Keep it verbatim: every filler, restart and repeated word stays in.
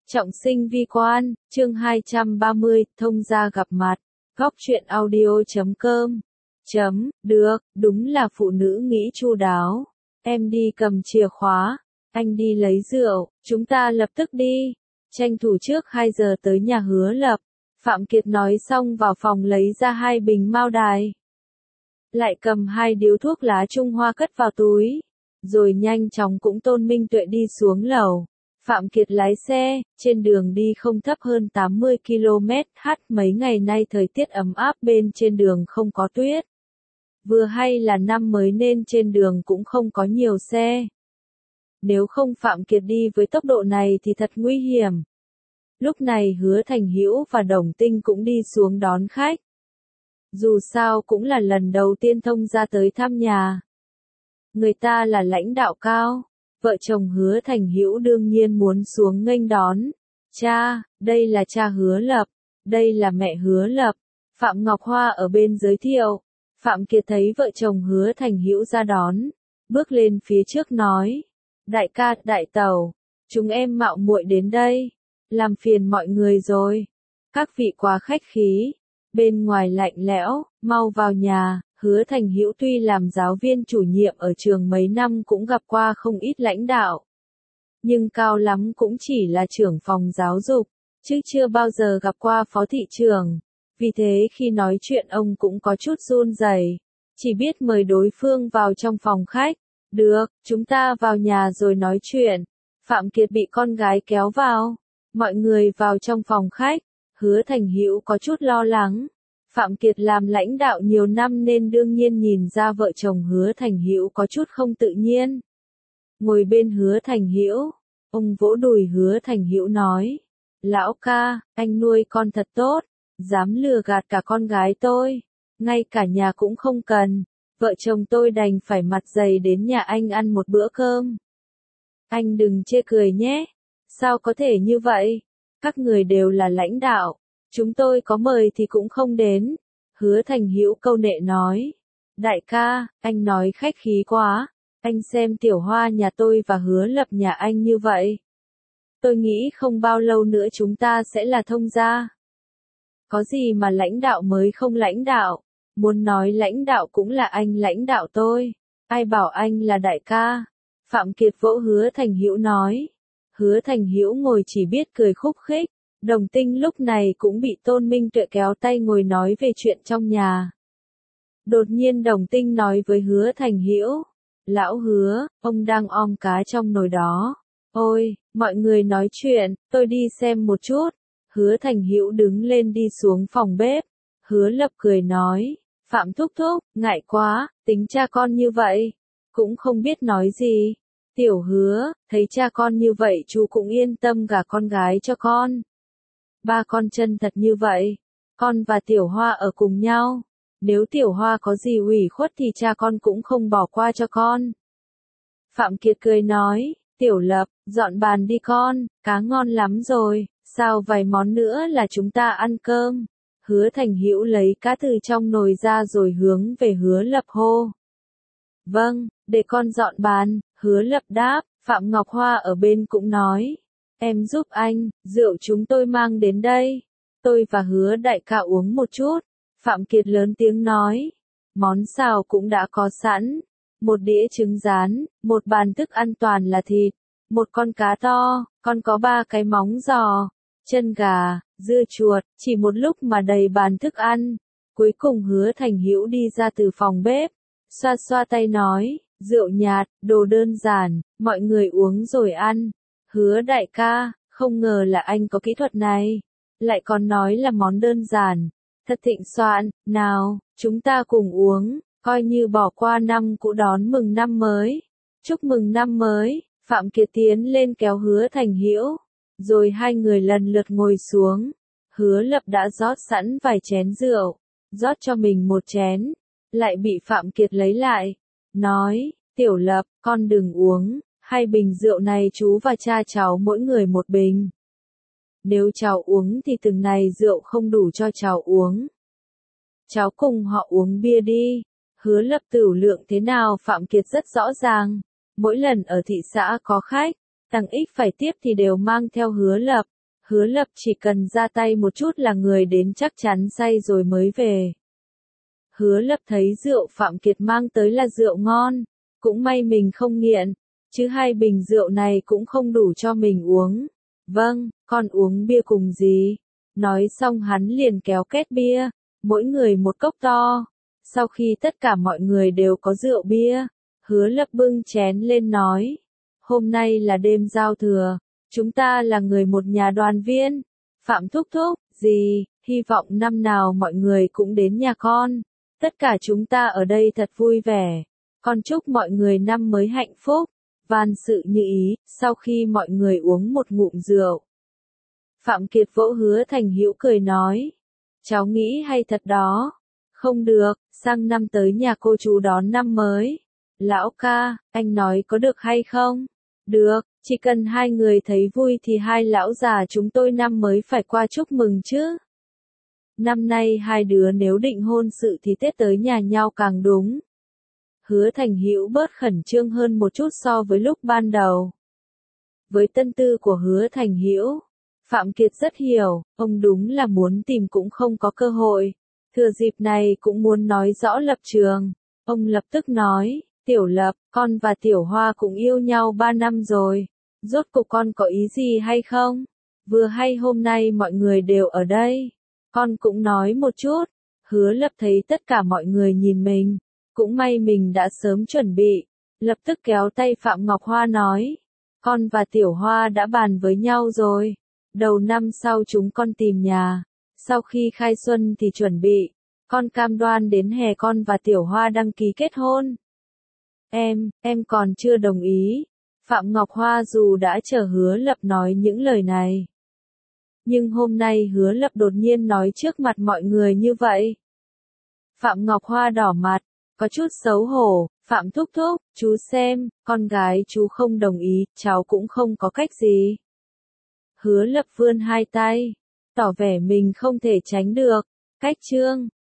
Trọng sinh vi quan, chương hai trăm ba mươi, thông gia gặp mặt, góc truyện audio chấm com. Chấm, được, đúng là phụ nữ nghĩ chu đáo. Em đi cầm chìa khóa, anh đi lấy rượu, chúng ta lập tức đi. Tranh thủ trước hai giờ tới nhà Hứa Lập. Phạm Kiệt nói xong vào phòng lấy ra hai bình mao đài. Lại cầm hai điếu thuốc lá Trung Hoa cất vào túi. Rồi nhanh chóng cũng Tôn Minh Tuệ đi xuống lầu. Phạm Kiệt lái xe, trên đường đi không thấp hơn tám mươi ki lô mét h, mấy ngày nay thời tiết ấm áp bên trên đường không có tuyết. Vừa hay là năm mới nên trên đường cũng không có nhiều xe. Nếu không Phạm Kiệt đi với tốc độ này thì thật nguy hiểm. Lúc này Hứa Thành Hữu và Đồng Tinh cũng đi xuống đón khách. Dù sao cũng là lần đầu tiên thông gia tới thăm nhà. Người ta là lãnh đạo cao. Vợ chồng Hứa Thành Hữu đương nhiên muốn xuống nghênh đón. Cha, đây là cha Hứa Lập, đây là mẹ Hứa Lập. Phạm Ngọc Hoa ở bên giới thiệu. Phạm Kiệt thấy vợ chồng Hứa Thành Hữu ra đón, bước lên phía trước nói: "Đại ca, đại tẩu, chúng em mạo muội đến đây, làm phiền mọi người rồi. Các vị quá khách khí, bên ngoài lạnh lẽo, mau vào nhà." Hứa Thành Hữu tuy làm giáo viên chủ nhiệm ở trường mấy năm cũng gặp qua không ít lãnh đạo. Nhưng cao lắm cũng chỉ là trưởng phòng giáo dục, chứ chưa bao giờ gặp qua phó thị trưởng. Vì thế khi nói chuyện ông cũng có chút run rẩy, chỉ biết mời đối phương vào trong phòng khách. "Được, chúng ta vào nhà rồi nói chuyện." Phạm Kiệt bị con gái kéo vào. Mọi người vào trong phòng khách. Hứa Thành Hữu có chút lo lắng. Phạm Kiệt làm lãnh đạo nhiều năm nên đương nhiên nhìn ra vợ chồng Hứa Thành Hữu có chút không tự nhiên. Ngồi bên Hứa Thành Hữu, ông vỗ đùi Hứa Thành Hữu nói: "Lão ca, anh nuôi con thật tốt, dám lừa gạt cả con gái tôi, ngay cả nhà cũng không cần. Vợ chồng tôi đành phải mặt dày đến nhà anh ăn một bữa cơm. Anh đừng chê cười nhé, sao có thể như vậy? Các người đều là lãnh đạo. Chúng tôi có mời thì cũng không đến." Hứa Thành Hữu câu nệ nói: "Đại ca, anh nói khách khí quá, anh xem Tiểu Hoa nhà tôi và Hứa Lập nhà anh như vậy. Tôi nghĩ không bao lâu nữa chúng ta sẽ là thông gia. Có gì mà lãnh đạo mới không lãnh đạo, muốn nói lãnh đạo cũng là anh lãnh đạo tôi, ai bảo anh là đại ca." Phạm Kiệt vỗ Hứa Thành Hữu nói. Hứa Thành Hữu ngồi chỉ biết cười khúc khích. Đồng Tinh lúc này cũng bị Tôn Minh Tuệ kéo tay ngồi nói về chuyện trong nhà. Đột nhiên Đồng Tinh nói với Hứa Thành Hữu: "Lão Hứa, ông đang om cá trong nồi đó. Ôi, mọi người nói chuyện, tôi đi xem một chút." Hứa Thành Hữu đứng lên đi xuống phòng bếp. Hứa Lập cười nói: "Phạm thúc thúc, ngại quá, tính cha con như vậy, cũng không biết nói gì. Tiểu Hứa, thấy cha con như vậy chú cũng yên tâm gả con gái cho con. Ba con chân thật như vậy, con và Tiểu Hoa ở cùng nhau. Nếu Tiểu Hoa có gì ủy khuất thì cha con cũng không bỏ qua cho con." Phạm Kiệt cười nói: "Tiểu Lập, dọn bàn đi con, cá ngon lắm rồi, sao vài món nữa là chúng ta ăn cơm." Hứa Thành Hữu lấy cá từ trong nồi ra rồi hướng về Hứa Lập hô: "Vâng, để con dọn bàn." Hứa Lập đáp. Phạm Ngọc Hoa ở bên cũng nói: "Em giúp anh, rượu chúng tôi mang đến đây. Tôi và Hứa đại ca uống một chút." Phạm Kiệt lớn tiếng nói: "Món xào cũng đã có sẵn. Một đĩa trứng rán, một bàn thức ăn toàn là thịt, một con cá to, còn có ba cái móng giò, chân gà, dưa chuột." Chỉ một lúc mà đầy bàn thức ăn. Cuối cùng Hứa Thành Hữu đi ra từ phòng bếp, xoa xoa tay nói: "Rượu nhạt, đồ đơn giản, mọi người uống rồi ăn." "Hứa đại ca, không ngờ là anh có kỹ thuật này, lại còn nói là món đơn giản, thật thịnh soạn. Nào, chúng ta cùng uống, coi như bỏ qua năm cũ đón mừng năm mới. Chúc mừng năm mới." Phạm Kiệt tiến lên kéo Hứa Thành Hữu, rồi hai người lần lượt ngồi xuống. Hứa Lập đã rót sẵn vài chén rượu, rót cho mình một chén, lại bị Phạm Kiệt lấy lại, nói: "Tiểu Lập, con đừng uống, hai bình rượu này chú và cha cháu mỗi người một bình. Nếu cháu uống thì từng này rượu không đủ cho cháu uống. Cháu cùng họ uống bia đi." Hứa Lập tửu lượng thế nào Phạm Kiệt rất rõ ràng. Mỗi lần ở thị xã có khách, Tăng Ích phải tiếp thì đều mang theo Hứa Lập. Hứa Lập chỉ cần ra tay một chút là người đến chắc chắn say rồi mới về. Hứa Lập thấy rượu Phạm Kiệt mang tới là rượu ngon, cũng may mình không nghiện, chứ hai bình rượu này cũng không đủ cho mình uống. Vâng, con uống bia cùng gì? Nói xong hắn liền kéo két bia, mỗi người một cốc to. Sau khi tất cả mọi người đều có rượu bia, Hứa Lập bưng chén lên nói, hôm nay là đêm giao thừa, chúng ta là người một nhà đoàn viên. Phạm thúc thúc, gì, hy vọng năm nào mọi người cũng đến nhà con. Tất cả chúng ta ở đây thật vui vẻ. Con chúc mọi người năm mới hạnh phúc,万sự như ý. Sau khi mọi người uống một ngụm rượu, Phạm Kiệt vỗ Hứa Thành Hữu cười nói, cháu nghĩ hay thật đó. Không được, sang năm tới nhà cô chú đón năm mới. Lão ca, anh nói có được hay không? Được, chỉ cần hai người thấy vui thì hai lão già chúng tôi năm mới phải qua chúc mừng chứ. Năm nay hai đứa nếu định hôn sự thì Tết tới nhà nhau càng đúng. Hứa Thành Hữu bớt khẩn trương hơn một chút so với lúc ban đầu. Với tâm tư của Hứa Thành Hữu, Phạm Kiệt rất hiểu, ông đúng là muốn tìm cũng không có cơ hội. Thừa dịp này cũng muốn nói rõ lập trường. Ông lập tức nói, Tiểu Lập, con và Tiểu Hoa cũng yêu nhau ba năm rồi. Rốt cuộc con có ý gì hay không? Vừa hay hôm nay mọi người đều ở đây. Con cũng nói một chút. Hứa Lập thấy tất cả mọi người nhìn mình. Cũng may mình đã sớm chuẩn bị. Lập tức kéo tay Phạm Ngọc Hoa nói. Con và Tiểu Hoa đã bàn với nhau rồi. Đầu năm sau chúng con tìm nhà. Sau khi khai xuân thì chuẩn bị. Con cam đoan đến hè con và Tiểu Hoa đăng ký kết hôn. Em, em còn chưa đồng ý. Phạm Ngọc Hoa dù đã chờ Hứa Lập nói những lời này. Nhưng hôm nay Hứa Lập đột nhiên nói trước mặt mọi người như vậy. Phạm Ngọc Hoa đỏ mặt, có chút xấu hổ. Phạm thúc thúc, chú xem, con gái chú không đồng ý, cháu cũng không có cách gì. Hứa Lập vươn hai tay, tỏ vẻ mình không thể tránh được. Cách chương